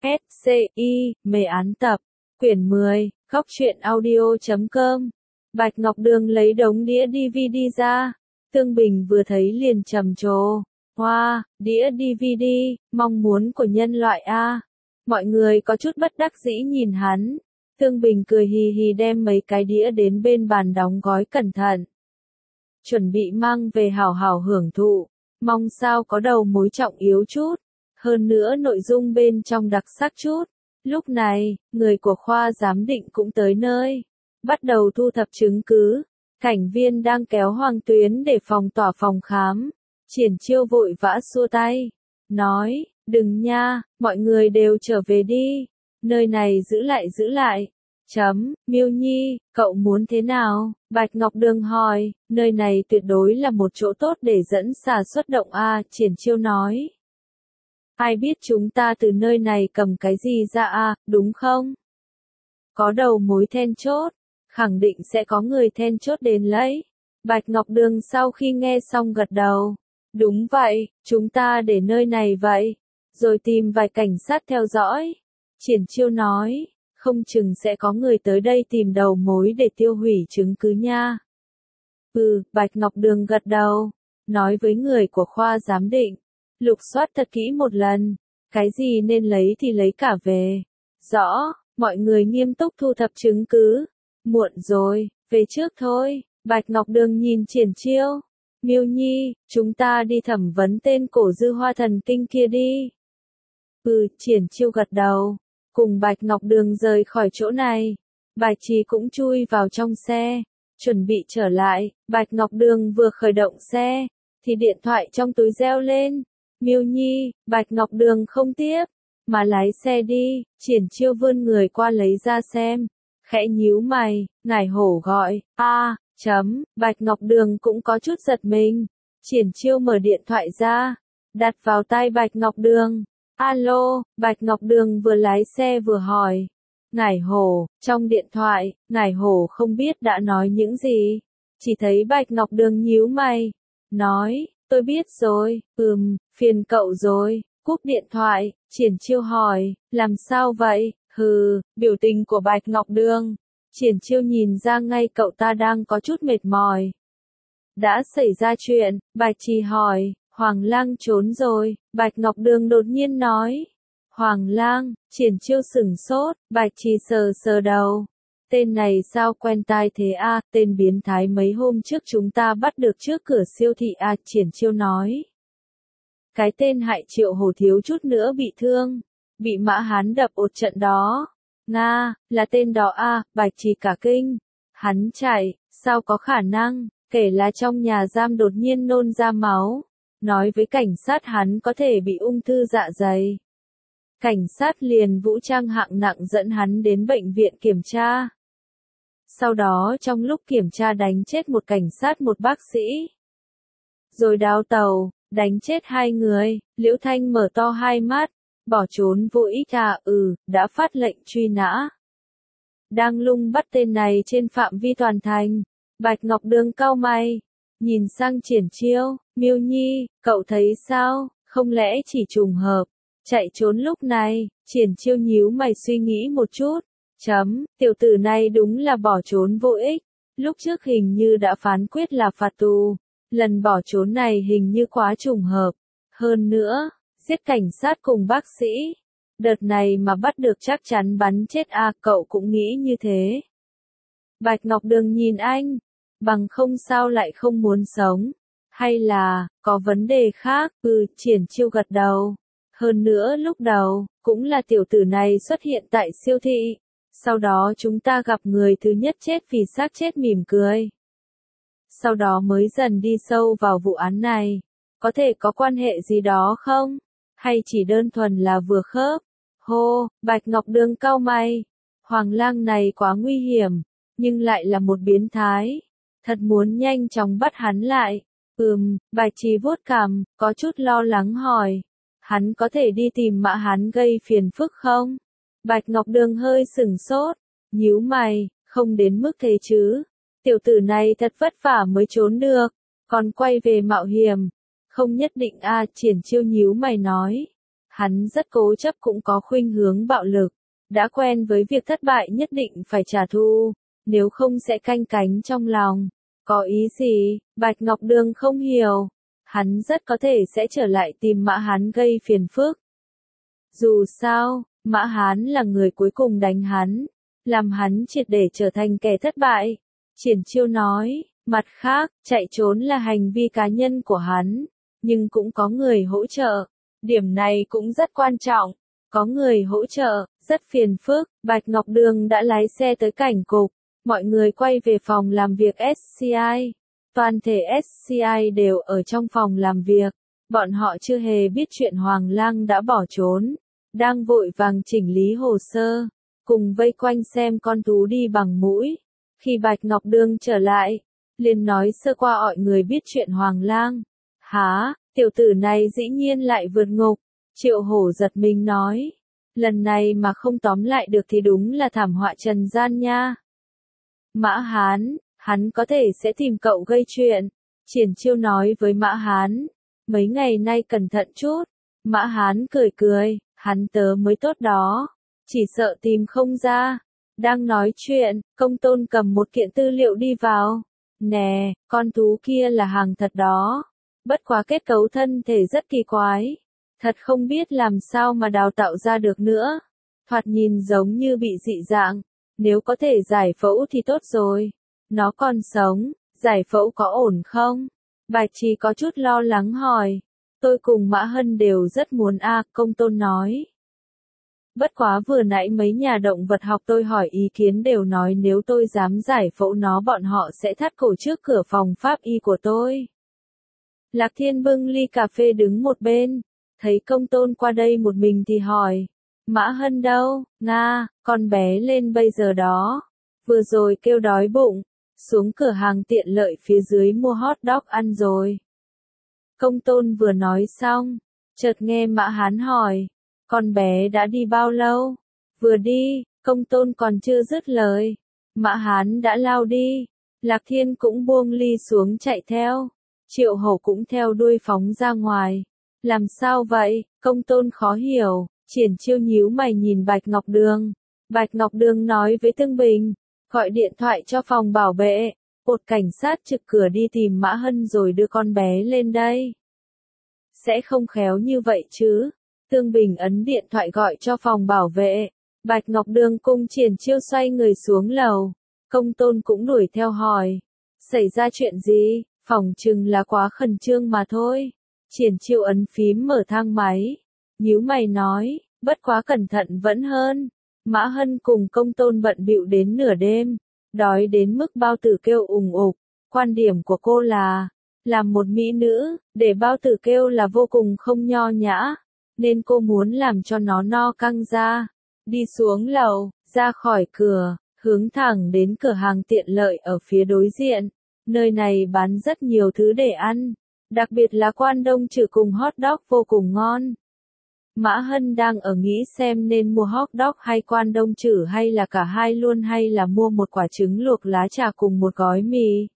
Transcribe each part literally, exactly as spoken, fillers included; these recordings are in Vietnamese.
S C I, mê án tập, quyển mười, góc truyện audio chấm com. Bạch Ngọc Đường lấy đống đĩa đê vê đê ra. Tương Bình vừa thấy liền trầm trồ. Hoa, wow, đĩa đê vê đê, mong muốn của nhân loại a. Mọi người có chút bất đắc dĩ nhìn hắn. Tương Bình cười hì hì đem mấy cái đĩa đến bên bàn đóng gói cẩn thận. Chuẩn bị mang về hảo hảo hưởng thụ. Mong sao có đầu mối trọng yếu chút. Hơn nữa nội dung bên trong đặc sắc chút. Lúc này, người của khoa giám định cũng tới nơi. Bắt đầu thu thập chứng cứ. Cảnh viên đang kéo Hoàng Tuyến để phòng tỏa phòng khám. Triển Chiêu vội vã xua tay. Nói, đừng nha, mọi người đều trở về đi. Nơi này giữ lại giữ lại. Chấm, Miêu Nhi, cậu muốn thế nào? Bạch Ngọc Đường hỏi, nơi này tuyệt đối là một chỗ tốt để dẫn xà xuất động a. Triển Chiêu nói. Ai biết chúng ta từ nơi này cầm cái gì ra a, đúng không? Có đầu mối then chốt, khẳng định sẽ có người then chốt đến lấy. Bạch Ngọc Đường sau khi nghe xong gật đầu. Đúng vậy, chúng ta để nơi này vậy. Rồi tìm vài cảnh sát theo dõi. Triển Chiêu nói, không chừng sẽ có người tới đây tìm đầu mối để tiêu hủy chứng cứ nha. Ừ, Bạch Ngọc Đường gật đầu. Nói với người của khoa giám định. Lục soát thật kỹ một lần. Cái gì nên lấy thì lấy cả về. Rõ, mọi người nghiêm túc thu thập chứng cứ. Muộn rồi, về trước thôi. Bạch Ngọc Đường nhìn Triển Chiêu. Miêu Nhi, chúng ta đi thẩm vấn tên cổ dư hoa thần kinh kia đi. Ừ, Triển Chiêu gật đầu. Cùng Bạch Ngọc Đường rời khỏi chỗ này. Bạch Trì cũng chui vào trong xe. Chuẩn bị trở lại, Bạch Ngọc Đường vừa khởi động xe. Thì điện thoại trong túi reo lên. Miêu Nhi, Bạch Ngọc Đường không tiếp. Mà lái xe đi, Triển Chiêu vươn người qua lấy ra xem. Khẽ nhíu mày, ngải hổ gọi, a, chấm, Bạch Ngọc Đường cũng có chút giật mình. Triển Chiêu mở điện thoại ra, đặt vào tai Bạch Ngọc Đường. Alo, Bạch Ngọc Đường vừa lái xe vừa hỏi. Ngải hổ, trong điện thoại, ngải hổ không biết đã nói những gì. Chỉ thấy Bạch Ngọc Đường nhíu mày. Nói, tôi biết rồi, ừm, phiền cậu rồi. Cúp điện thoại, Triển Chiêu hỏi, làm sao vậy? Hừ, biểu tình của Bạch Ngọc Đường. Triển Chiêu nhìn ra ngay cậu ta đang có chút mệt mỏi. Đã xảy ra chuyện, Bạch Trì hỏi, Hoàng Lang trốn rồi, Bạch Ngọc Đường đột nhiên nói. Hoàng Lang, Triển Chiêu sửng sốt, Bạch Trì sờ sờ đầu. Tên này sao quen tai thế a, à, tên biến thái mấy hôm trước chúng ta bắt được trước cửa siêu thị a, à, Triển Chiêu nói. Cái tên hại Triệu Hổ thiếu chút nữa bị thương. Bị Mã Hán đập một trận đó. Nga, là tên đó a, à, Bạch Trì cả kinh. Hắn chạy, sao có khả năng, kể là trong nhà giam đột nhiên nôn ra máu. Nói với cảnh sát hắn có thể bị ung thư dạ dày. Cảnh sát liền vũ trang hạng nặng dẫn hắn đến bệnh viện kiểm tra. Sau đó trong lúc kiểm tra đánh chết một cảnh sát một bác sĩ. Rồi đào tàu, đánh chết hai người, Liễu Thanh mở to hai mắt. Bỏ trốn vô ích à, ừ, đã phát lệnh truy nã. Đang lung bắt tên này trên phạm vi toàn thành. Bạch Ngọc Đường cau mày. Nhìn sang Triển Chiêu, Miêu Nhi, cậu thấy sao, không lẽ chỉ trùng hợp. Chạy trốn lúc này, Triển Chiêu nhíu mày suy nghĩ một chút. Chấm, tiểu tử này đúng là bỏ trốn vô ích. Lúc trước hình như đã phán quyết là phạt tù. Lần bỏ trốn này hình như quá trùng hợp. Hơn nữa, giết cảnh sát cùng bác sĩ. Đợt này mà bắt được chắc chắn bắn chết a, à, cậu cũng nghĩ như thế. Bạch Ngọc Đường nhìn anh. Bằng không sao lại không muốn sống. Hay là, có vấn đề khác, ừ, Triển Chiêu gật đầu. Hơn nữa lúc đầu, cũng là tiểu tử này xuất hiện tại siêu thị. Sau đó chúng ta gặp người thứ nhất chết vì xác chết mỉm cười. Sau đó mới dần đi sâu vào vụ án này. Có thể có quan hệ gì đó không? Hay chỉ đơn thuần là vừa khớp? Hô, Bạch Ngọc Đường cau mày. Hoàng Lang này quá nguy hiểm, nhưng lại là một biến thái. Thật muốn nhanh chóng bắt hắn lại. Ừm, Bạch Trì vuốt cằm, có chút lo lắng hỏi. Hắn có thể đi tìm Mã Hán gây phiền phức không? Bạch Ngọc Đường hơi sửng sốt. Nhíu mày, không đến mức thế chứ. Tiểu tử này thật vất vả mới trốn được. Còn quay về mạo hiểm. Không nhất định a, Triển Chiêu nhíu mày nói. Hắn rất cố chấp cũng có khuynh hướng bạo lực. Đã quen với việc thất bại nhất định phải trả thù, nếu không sẽ canh cánh trong lòng. Có ý gì? Bạch Ngọc Đường không hiểu. Hắn rất có thể sẽ trở lại tìm Mã Hán gây phiền phức. Dù sao, Mã Hán là người cuối cùng đánh hắn, làm hắn triệt để trở thành kẻ thất bại. Triển Chiêu nói, mặt khác, chạy trốn là hành vi cá nhân của hắn, nhưng cũng có người hỗ trợ. Điểm này cũng rất quan trọng. Có người hỗ trợ, rất phiền phức. Bạch Ngọc Đường đã lái xe tới cảnh cục. Mọi người quay về phòng làm việc ét xê i. Toàn thể ét xê i đều ở trong phòng làm việc. Bọn họ chưa hề biết chuyện Hoàng Lang đã bỏ trốn. Đang vội vàng chỉnh lý hồ sơ. Cùng vây quanh xem con thú đi bằng mũi. Khi Bạch Ngọc Đường trở lại, liền nói sơ qua mọi người biết chuyện Hoàng Lang. Hả, tiểu tử này dĩ nhiên lại vượt ngục. Triệu Hổ giật mình nói. Lần này mà không tóm lại được thì đúng là thảm họa trần gian nha. Mã Hán, hắn có thể sẽ tìm cậu gây chuyện. Triển Chiêu nói với Mã Hán. Mấy ngày nay cẩn thận chút. Mã Hán cười cười, hắn tớ mới tốt đó. Chỉ sợ tìm không ra. Đang nói chuyện, Công Tôn cầm một kiện tư liệu đi vào. Nè, con thú kia là hàng thật đó. Bất quá kết cấu thân thể rất kỳ quái. Thật không biết làm sao mà đào tạo ra được nữa. Thoạt nhìn giống như bị dị dạng. Nếu có thể giải phẫu thì tốt rồi. Nó còn sống, giải phẫu có ổn không? Bạch Trì có chút lo lắng hỏi. Tôi cùng Mã Hân đều rất muốn a, Công Tôn nói. Bất quá vừa nãy mấy nhà động vật học tôi hỏi ý kiến đều nói nếu tôi dám giải phẫu nó bọn họ sẽ thắt cổ trước cửa phòng pháp y của tôi. Lạc Thiên bưng ly cà phê đứng một bên. Thấy Công Tôn qua đây một mình thì hỏi. Mã Hân đâu? Nga, con bé lên bây giờ đó. Vừa rồi kêu đói bụng. Xuống cửa hàng tiện lợi phía dưới mua hot dog ăn rồi. Công Tôn vừa nói xong. Chợt nghe Mã Hán hỏi. Con bé đã đi bao lâu? Vừa đi, Công Tôn còn chưa dứt lời. Mã Hán đã lao đi. Lạc Thiên cũng buông ly xuống chạy theo. Triệu Hổ cũng theo đuôi phóng ra ngoài. Làm sao vậy? Công Tôn khó hiểu. Triển Chiêu nhíu mày nhìn Bạch Ngọc Đường. Bạch Ngọc Đường nói với Tương Bình. Gọi điện thoại cho phòng bảo vệ. Một cảnh sát trực cửa đi tìm Mã Hân rồi đưa con bé lên đây. Sẽ không khéo như vậy chứ. Tương Bình ấn điện thoại gọi cho phòng bảo vệ. Bạch Ngọc Đường cùng Triển Chiêu xoay người xuống lầu. Công Tôn cũng đuổi theo hỏi. Xảy ra chuyện gì? Phòng chừng là quá khẩn trương mà thôi. Triển Chiêu ấn phím mở thang máy. Nhíu mày nói, bất quá cẩn thận vẫn hơn. Mã Hân cùng Công Tôn bận bịu đến nửa đêm. Đói đến mức bao tử kêu ùng ục. Quan điểm của cô là, làm một mỹ nữ, để bao tử kêu là vô cùng không nho nhã. Nên cô muốn làm cho nó no căng ra. Đi xuống lầu, ra khỏi cửa, hướng thẳng đến cửa hàng tiện lợi ở phía đối diện. Nơi này bán rất nhiều thứ để ăn. Đặc biệt là quan đông trừ cùng hot dog vô cùng ngon. Mã Hân đang ở nghĩ xem nên mua hot dog hay quan đông trừ hay là cả hai luôn hay là mua một quả trứng luộc lá trà cùng một gói mì.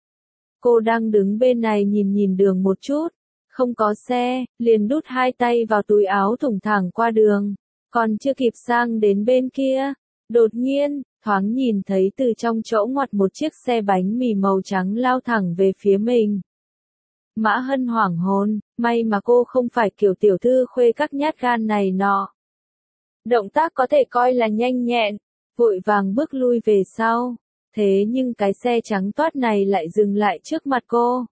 Cô đang đứng bên này nhìn nhìn đường một chút. Không có xe, liền đút hai tay vào túi áo thủng thẳng qua đường. Còn chưa kịp sang đến bên kia. Đột nhiên, thoáng nhìn thấy từ trong chỗ ngoặt một chiếc xe bánh mì màu trắng lao thẳng về phía mình. Mã Hân hoảng hồn, may mà cô không phải kiểu tiểu thư khuê các nhát gan này nọ. Động tác có thể coi là nhanh nhẹn, vội vàng bước lui về sau. Thế nhưng cái xe trắng toát này lại dừng lại trước mặt cô.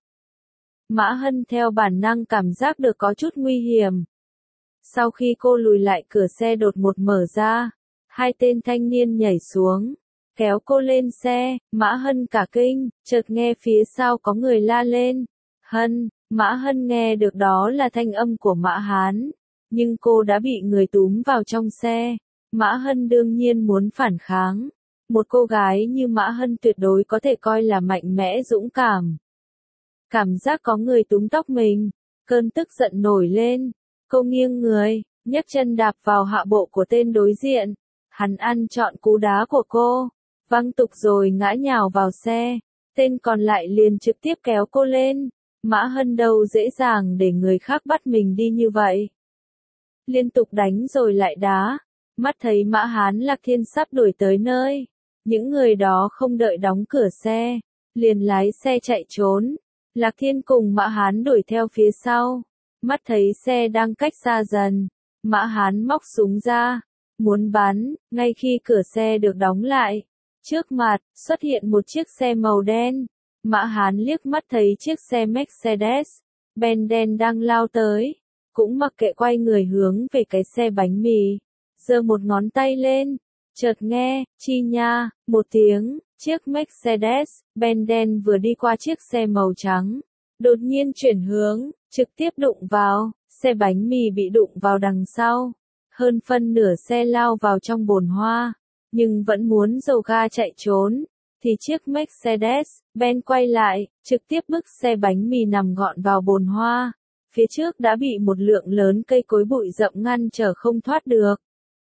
Mã Hân theo bản năng cảm giác được có chút nguy hiểm. Sau khi cô lùi lại cửa xe đột ngột mở ra, hai tên thanh niên nhảy xuống, kéo cô lên xe. Mã Hân cả kinh, chợt nghe phía sau có người la lên. Hân, Mã Hân nghe được đó là thanh âm của Mã Hán, nhưng cô đã bị người túm vào trong xe. Mã Hân đương nhiên muốn phản kháng. Một cô gái như Mã Hân tuyệt đối có thể coi là mạnh mẽ dũng cảm. Cảm giác có người túm tóc mình, cơn tức giận nổi lên. Cô nghiêng người, nhấc chân đạp vào hạ bộ của tên đối diện. Hắn ăn trọn cú đá của cô, văng tục rồi ngã nhào vào xe. Tên còn lại liền trực tiếp kéo cô lên. Mã Hân đâu dễ dàng để người khác bắt mình đi như vậy. liên tục đánh rồi lại đá. Mắt thấy Mã Hán Lạc Thiên sắp đuổi tới nơi. Những người đó không đợi đóng cửa xe, liền lái xe chạy trốn. Lạc Thiên cùng Mã Hán đuổi theo phía sau. Mắt thấy xe đang cách xa dần. Mã Hán móc súng ra, muốn bắn, ngay khi cửa xe được đóng lại. Trước mặt, xuất hiện một chiếc xe màu đen. Mã Hán liếc mắt thấy chiếc xe Mercedes-Benz đen đang lao tới. Cũng mặc kệ quay người hướng về cái xe bánh mì. Giơ một ngón tay lên. Chợt nghe, chi nha, một tiếng, chiếc Mercedes-Benz đen vừa đi qua chiếc xe màu trắng. Đột nhiên chuyển hướng, trực tiếp đụng vào, xe bánh mì bị đụng vào đằng sau. Hơn phân nửa xe lao vào trong bồn hoa, nhưng vẫn muốn dầu ga chạy trốn. Thì chiếc Mercedes-Benz quay lại, trực tiếp bức xe bánh mì nằm gọn vào bồn hoa. Phía trước đã bị một lượng lớn cây cối bụi rậm ngăn trở không thoát được.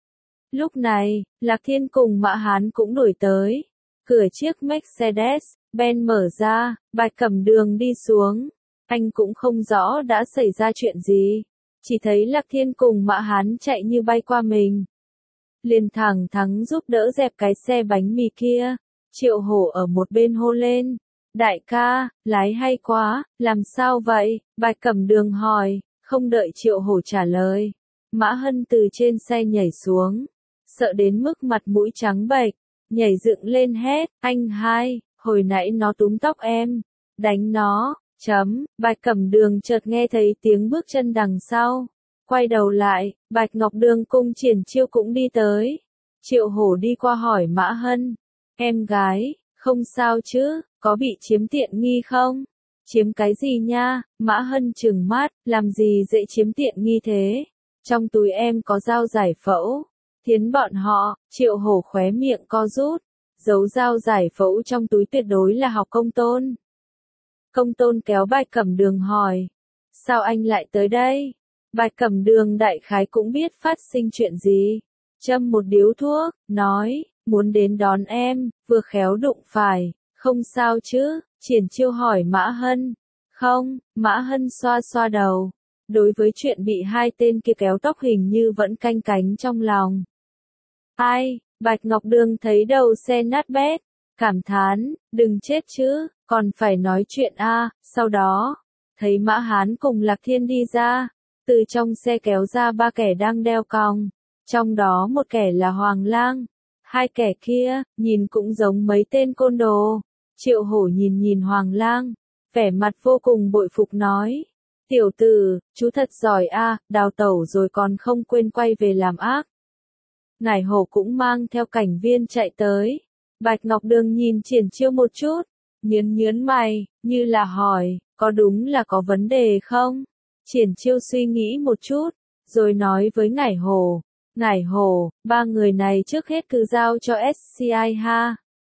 Lúc này, Lạc Thiên cùng Mã Hán cũng đuổi tới. Cửa chiếc Mercedes-Benz mở ra, Bạch Cẩm Đường đi xuống. Anh cũng không rõ đã xảy ra chuyện gì. Chỉ thấy Lạc Thiên cùng Mã Hán chạy như bay qua mình. Liền thẳng thắn giúp đỡ dẹp cái xe bánh mì kia. Triệu Hổ ở một bên hô lên. Đại ca, lái hay quá, làm sao vậy? Bạch Cẩm Đường hỏi, không đợi Triệu Hổ trả lời. Mã Hân từ trên xe nhảy xuống. Sợ đến mức mặt mũi trắng bệch, nhảy dựng lên hét, anh hai, hồi nãy nó túm tóc em, đánh nó, chấm, Bạch Cẩm Đường chợt nghe thấy tiếng bước chân đằng sau, quay đầu lại, Bạch Ngọc Đường cùng Triển Chiêu cũng đi tới. Triệu Hổ đi qua hỏi Mã Hân, em gái, không sao chứ, có bị chiếm tiện nghi không? Chiếm cái gì nha? Mã Hân trừng mắt, làm gì dễ chiếm tiện nghi thế? Trong túi em có dao giải phẫu. Thiến bọn họ, Triệu Hổ khóe miệng co rút, giấu dao giải phẫu trong túi tuyệt đối là học Công Tôn. Công Tôn kéo Bạch Cẩm Đường hỏi, sao anh lại tới đây? Bạch Cẩm Đường đại khái cũng biết phát sinh chuyện gì. Châm một điếu thuốc, nói, muốn đến đón em, vừa khéo đụng phải, không sao chứ? Triển Chiêu hỏi Mã Hân. Không, Mã Hân xoa xoa đầu. Đối với chuyện bị hai tên kia kéo tóc hình như vẫn canh cánh trong lòng. Ai, Bạch Ngọc Đường thấy đầu xe nát bét, cảm thán, đừng chết chứ, còn phải nói chuyện a. À. Sau đó, thấy Mã Hán cùng Lạc Thiên đi ra, từ trong xe kéo ra ba kẻ đang đeo còng, trong đó một kẻ là Hoàng Lang, hai kẻ kia, nhìn cũng giống mấy tên côn đồ. Triệu Hổ nhìn nhìn Hoàng Lang, vẻ mặt vô cùng bội phục nói, tiểu tử, chú thật giỏi a, à, đào tẩu rồi còn không quên quay về làm ác. Ngải Hổ cũng mang theo cảnh viên chạy tới. Bạch Ngọc Đường nhìn Triển Chiêu một chút, nhớn nhớn mày, như là hỏi, có đúng là có vấn đề không? Triển Chiêu suy nghĩ một chút, rồi nói với Ngải Hổ, Ngải Hổ, ba người này trước hết cứ giao cho ét xê i ha.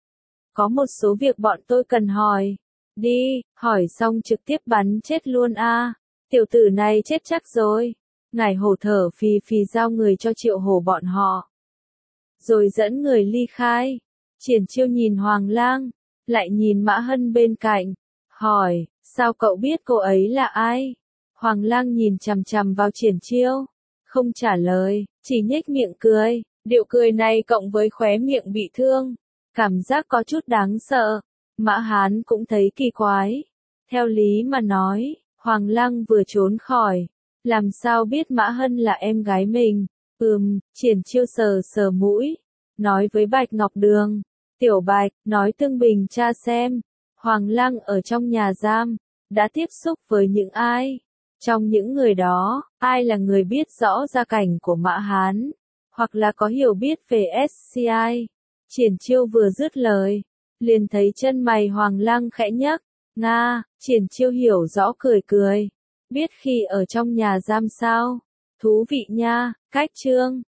Có một số việc bọn tôi cần hỏi. Đi, hỏi xong trực tiếp bắn chết luôn a. À. Tiểu tử này chết chắc rồi. Ngải Hổ thở phì phì giao người cho Triệu Hổ bọn họ. Rồi dẫn người ly khai. Triển Chiêu nhìn Hoàng Lang, lại nhìn Mã Hân bên cạnh, hỏi, sao cậu biết cô ấy là ai? Hoàng Lang nhìn chằm chằm vào Triển Chiêu, không trả lời, chỉ nhếch miệng cười, điệu cười này cộng với khóe miệng bị thương, cảm giác có chút đáng sợ. Mã Hán cũng thấy kỳ quái. Theo lý mà nói, Hoàng Lang vừa trốn khỏi, làm sao biết Mã Hân là em gái mình? Ừm, Triển Chiêu sờ sờ mũi, nói với Bạch Ngọc Đường, Tiểu Bạch, nói Tương Bình tra xem, Hoàng Lang ở trong nhà giam, đã tiếp xúc với những ai? Trong những người đó, ai là người biết rõ gia cảnh của Mã Hán, hoặc là có hiểu biết về ét xê i? Triển Chiêu vừa dứt lời, liền thấy chân mày Hoàng Lang khẽ nhấc, Nga, Triển Chiêu hiểu rõ cười cười, biết khi ở trong nhà giam sao? Thú vị nha, cách chương.